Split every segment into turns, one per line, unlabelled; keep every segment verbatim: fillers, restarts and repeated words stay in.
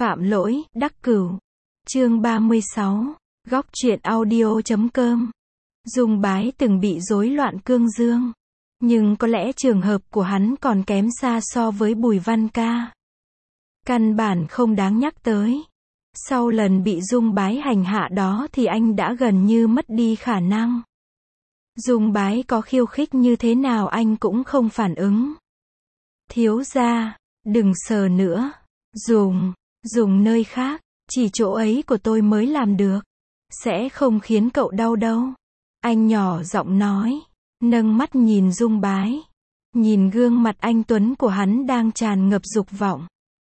Phạm lỗi, đắc cửu. Chương ba mươi sáu. Góc truyện audio chấm com. Dung Bái từng bị rối loạn cương dương. Nhưng có lẽ trường hợp của hắn còn kém xa so với Bùi Văn Ca. Căn bản không đáng nhắc tới. Sau lần bị Dung Bái hành hạ đó thì anh đã gần như mất đi khả năng. Dung Bái có khiêu khích như thế nào anh cũng không phản ứng. Thiếu gia, đừng sờ nữa. Dùng, dùng nơi khác, chỉ chỗ ấy của tôi mới làm được. Sẽ không khiến cậu đau đâu. Anh nhỏ giọng nói, nâng mắt nhìn Dung Bái. Nhìn gương mặt anh tuấn của hắn đang tràn ngập dục vọng.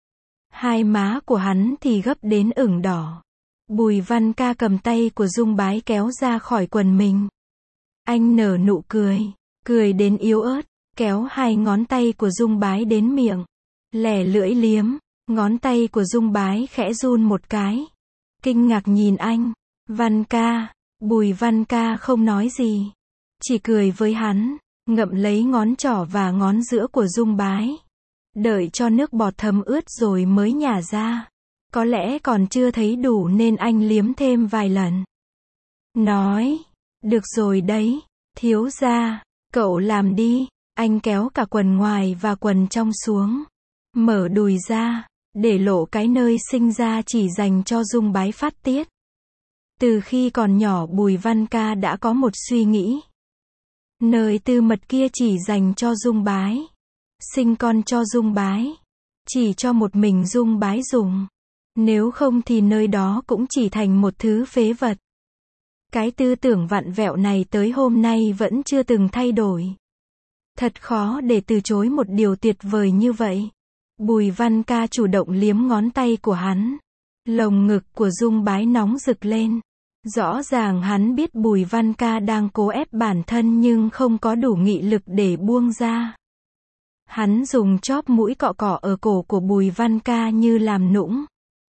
Hai má của hắn thì gấp đến ửng đỏ. Bùi Văn Ca cầm tay của Dung Bái kéo ra khỏi quần mình. Anh nở nụ cười, cười đến yếu ớt, kéo hai ngón tay của Dung Bái đến miệng. Lẻ lưỡi liếm, ngón tay của Dung Bái khẽ run một cái. Kinh ngạc nhìn anh. Văn Ca, Bùi Văn Ca không nói gì. Chỉ cười với hắn, ngậm lấy ngón trỏ và ngón giữa của Dung Bái. Đợi cho nước bọt thấm ướt rồi mới nhả ra. Có lẽ còn chưa thấy đủ nên anh liếm thêm vài lần. Nói, được rồi đấy, thiếu gia, cậu làm đi. Anh kéo cả quần ngoài và quần trong xuống. Mở đùi ra, để lộ cái nơi sinh ra chỉ dành cho Dung Bái phát tiết. Từ khi còn nhỏ Bùi Văn Ca đã có một suy nghĩ. Nơi tư mật kia chỉ dành cho Dung Bái. Sinh con cho Dung Bái. Chỉ cho một mình Dung Bái dùng. Nếu không thì nơi đó cũng chỉ thành một thứ phế vật. Cái tư tưởng vặn vẹo này tới hôm nay vẫn chưa từng thay đổi. Thật khó để từ chối một điều tuyệt vời như vậy. Bùi Văn Ca chủ động liếm ngón tay của hắn. Lồng ngực của Dung Bái nóng rực lên. Rõ ràng hắn biết Bùi Văn Ca đang cố ép bản thân nhưng không có đủ nghị lực để buông ra. Hắn dùng chóp mũi cọ cọ ở cổ của Bùi Văn Ca như làm nũng.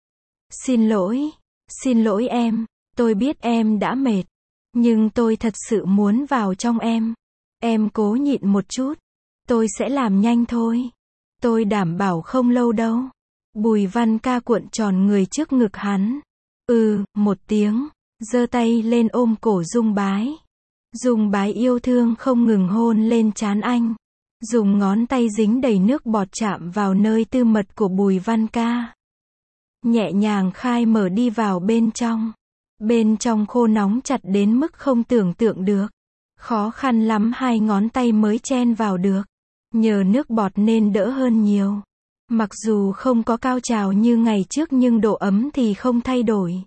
Xin lỗi, xin lỗi em, tôi biết em đã mệt. Nhưng tôi thật sự muốn vào trong em. Em cố nhịn một chút. Tôi sẽ làm nhanh thôi. Tôi đảm bảo không lâu đâu. Bùi Văn Ca cuộn tròn người trước ngực hắn. Ừ, một tiếng. Giơ tay lên ôm cổ Dung Bái. Dung Bái yêu thương không ngừng hôn lên trán anh. Dùng ngón tay dính đầy nước bọt chạm vào nơi tư mật của Bùi Văn Ca. Nhẹ nhàng khai mở đi vào bên trong. Bên trong khô nóng chặt đến mức không tưởng tượng được. Khó khăn lắm hai ngón tay mới chen vào được. Nhờ nước bọt nên đỡ hơn nhiều. Mặc dù không có cao trào như ngày trước nhưng độ ấm thì không thay đổi.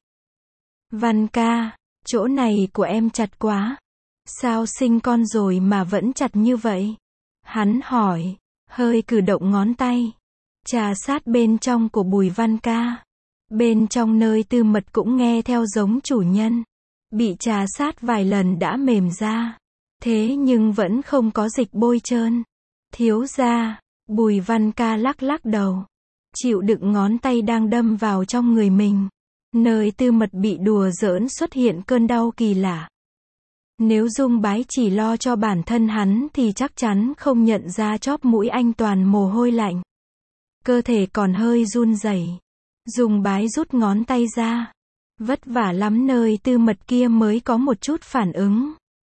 Văn Ca, chỗ này của em chặt quá. Sao sinh con rồi mà vẫn chặt như vậy? Hắn hỏi, hơi cử động ngón tay. Trà sát bên trong của Bùi Văn Ca. Bên trong nơi tư mật cũng nghe theo giống chủ nhân. Bị trà sát vài lần đã mềm ra. Thế nhưng vẫn không có dịch bôi trơn. Thiếu gia, Bùi Văn Ca lắc lắc đầu. Chịu đựng ngón tay đang đâm vào trong người mình. Nơi tư mật bị đùa giỡn xuất hiện cơn đau kỳ lạ. Nếu Dung Bái chỉ lo cho bản thân hắn thì chắc chắn không nhận ra chóp mũi anh toàn mồ hôi lạnh. Cơ thể còn hơi run rẩy. Dung Bái rút ngón tay ra. Vất vả lắm nơi tư mật kia mới có một chút phản ứng.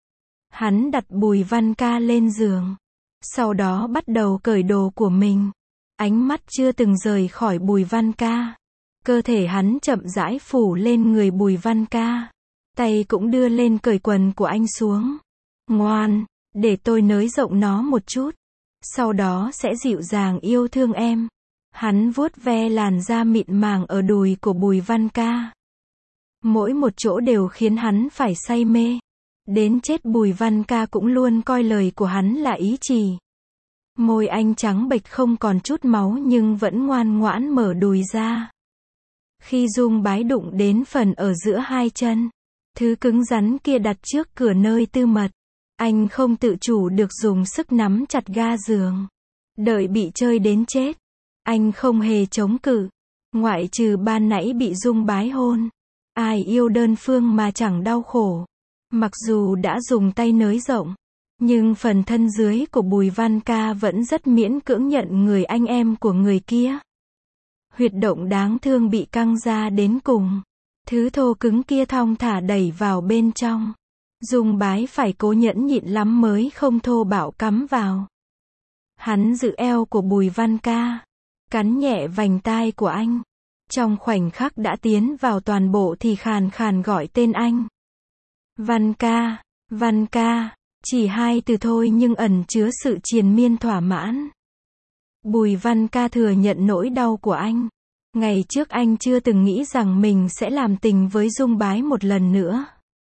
Hắn đặt Bùi Văn Ca lên giường. Sau đó bắt đầu cởi đồ của mình. Ánh mắt chưa từng rời khỏi Bùi Văn Ca. Cơ thể hắn chậm rãi phủ lên người Bùi Văn Ca. Tay cũng đưa lên cởi quần của anh xuống. Ngoan, để tôi nới rộng nó một chút. Sau đó sẽ dịu dàng yêu thương em. Hắn vuốt ve làn da mịn màng ở đùi của Bùi Văn Ca. Mỗi một chỗ đều khiến hắn phải say mê. Đến chết Bùi Văn Ca cũng luôn coi lời của hắn là ý chỉ. Môi anh trắng bệch không còn chút máu nhưng vẫn ngoan ngoãn mở đùi ra. Khi Dung Bái đụng đến phần ở giữa hai chân, thứ cứng rắn kia đặt trước cửa nơi tư mật, anh không tự chủ được dùng sức nắm chặt ga giường. Đợi bị chơi đến chết, anh không hề chống cự. Ngoại trừ ban nãy bị Dung Bái hôn, ai yêu đơn phương mà chẳng đau khổ. Mặc dù đã dùng tay nới rộng, nhưng phần thân dưới của Bùi Văn Ca vẫn rất miễn cưỡng nhận người anh em của người kia. Huyệt động đáng thương bị căng ra đến cùng. Thứ thô cứng kia thong thả đẩy vào bên trong. Dung Bái phải cố nhẫn nhịn lắm mới không thô bạo cắm vào. Hắn giữ eo của Bùi Văn Ca, cắn nhẹ vành tai của anh. Trong khoảnh khắc đã tiến vào toàn bộ thì khàn khàn gọi tên anh. Văn Ca, Văn Ca, chỉ hai từ thôi nhưng ẩn chứa sự triền miên thỏa mãn. Bùi Văn Ca thừa nhận nỗi đau của anh. Ngày trước anh chưa từng nghĩ rằng mình sẽ làm tình với Dung Bái một lần nữa.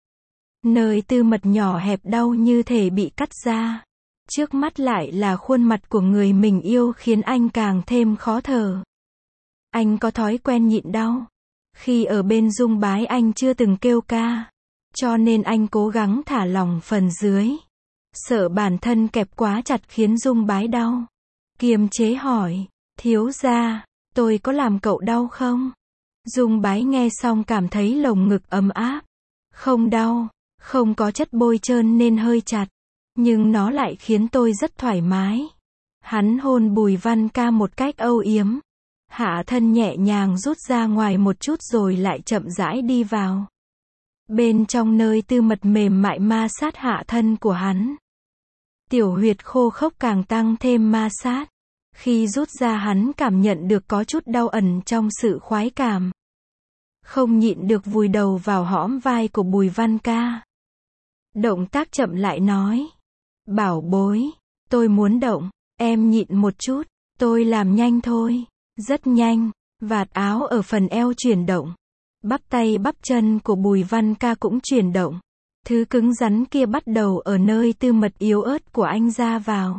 Nơi tư mật nhỏ hẹp đau như thể bị cắt ra. Trước mắt lại là khuôn mặt của người mình yêu khiến anh càng thêm khó thở. Anh có thói quen nhịn đau. Khi ở bên Dung Bái anh chưa từng kêu ca. Cho nên anh cố gắng thả lỏng phần dưới. Sợ bản thân kẹp quá chặt khiến Dung Bái đau. Kiềm chế hỏi, thiếu gia, tôi có làm cậu đau không? Dung Bái nghe xong cảm thấy lồng ngực ấm áp. Không đau, không có chất bôi trơn nên hơi chặt. Nhưng nó lại khiến tôi rất thoải mái. Hắn hôn Bùi Văn Ca một cách âu yếm. Hạ thân nhẹ nhàng rút ra ngoài một chút rồi lại chậm rãi đi vào. Bên trong nơi tư mật mềm mại ma sát hạ thân của hắn. Tiểu huyệt khô khốc càng tăng thêm ma sát. Khi rút ra hắn cảm nhận được có chút đau ẩn trong sự khoái cảm. Không nhịn được vùi đầu vào hõm vai của Bùi Văn Ca. Động tác chậm lại nói. Bảo bối, tôi muốn động, em nhịn một chút, tôi làm nhanh thôi. Rất nhanh, vạt áo ở phần eo chuyển động. Bắp tay bắp chân của Bùi Văn Ca cũng chuyển động. Thứ cứng rắn kia bắt đầu ở nơi tư mật yếu ớt của anh ra vào.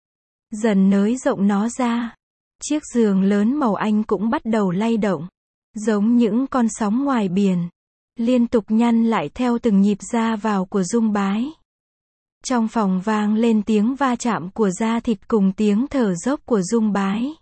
Dần nới rộng nó ra. Chiếc giường lớn màu anh cũng bắt đầu lay động. Giống những con sóng ngoài biển. Liên tục nhăn lại theo từng nhịp ra vào của Dung Bái. Trong phòng vang lên tiếng va chạm của da thịt cùng tiếng thở dốc của Dung Bái.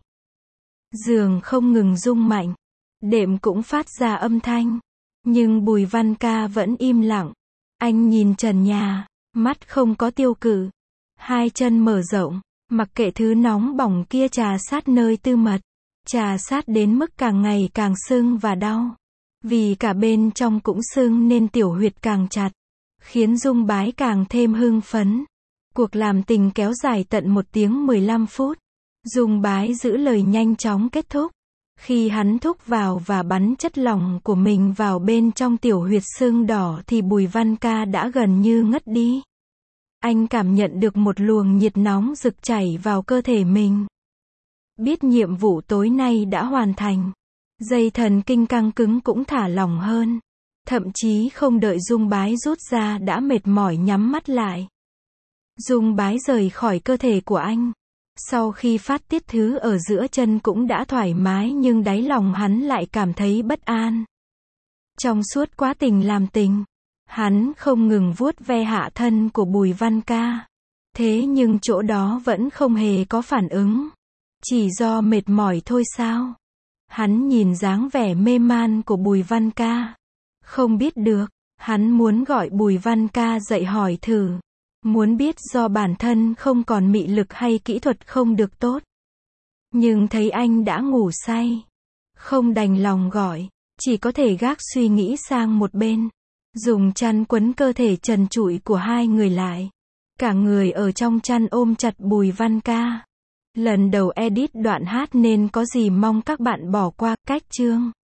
Giường không ngừng rung mạnh. Đệm cũng phát ra âm thanh. Nhưng Bùi Văn Ca vẫn im lặng. Anh nhìn trần nhà, mắt không có tiêu cự. Hai chân mở rộng, mặc kệ thứ nóng bỏng kia trà sát nơi tư mật. Trà sát đến mức càng ngày càng sưng và đau. Vì cả bên trong cũng sưng nên tiểu huyệt càng chặt. Khiến Dung Bái càng thêm hưng phấn. Cuộc làm tình kéo dài tận một tiếng mười lăm phút. Dung Bái giữ lời nhanh chóng kết thúc. Khi hắn thúc vào và bắn chất lỏng của mình vào bên trong tiểu huyệt sưng đỏ thì Bùi Văn Ca đã gần như ngất đi. Anh cảm nhận được một luồng nhiệt nóng rực chảy vào cơ thể mình. Biết nhiệm vụ tối nay đã hoàn thành. Dây thần kinh căng cứng cũng thả lỏng hơn. Thậm chí không đợi Dung Bái rút ra đã mệt mỏi nhắm mắt lại. Dung Bái rời khỏi cơ thể của anh. Sau khi phát tiết thứ ở giữa chân cũng đã thoải mái nhưng đáy lòng hắn lại cảm thấy bất an. Trong suốt quá trình làm tình, hắn không ngừng vuốt ve hạ thân của Bùi Văn Ca. Thế nhưng chỗ đó vẫn không hề có phản ứng. Chỉ do mệt mỏi thôi sao? Hắn nhìn dáng vẻ mê man của Bùi Văn Ca. Không biết được, hắn muốn gọi Bùi Văn Ca dậy hỏi thử. Muốn biết do bản thân không còn mị lực hay kỹ thuật không được tốt. Nhưng thấy anh đã ngủ say. Không đành lòng gọi, chỉ có thể gác suy nghĩ sang một bên. Dùng chăn quấn cơ thể trần trụi của hai người lại. Cả người ở trong chăn ôm chặt Bùi Văn Ca. Lần đầu edit đoạn hát nên có gì mong các bạn bỏ qua cách chương.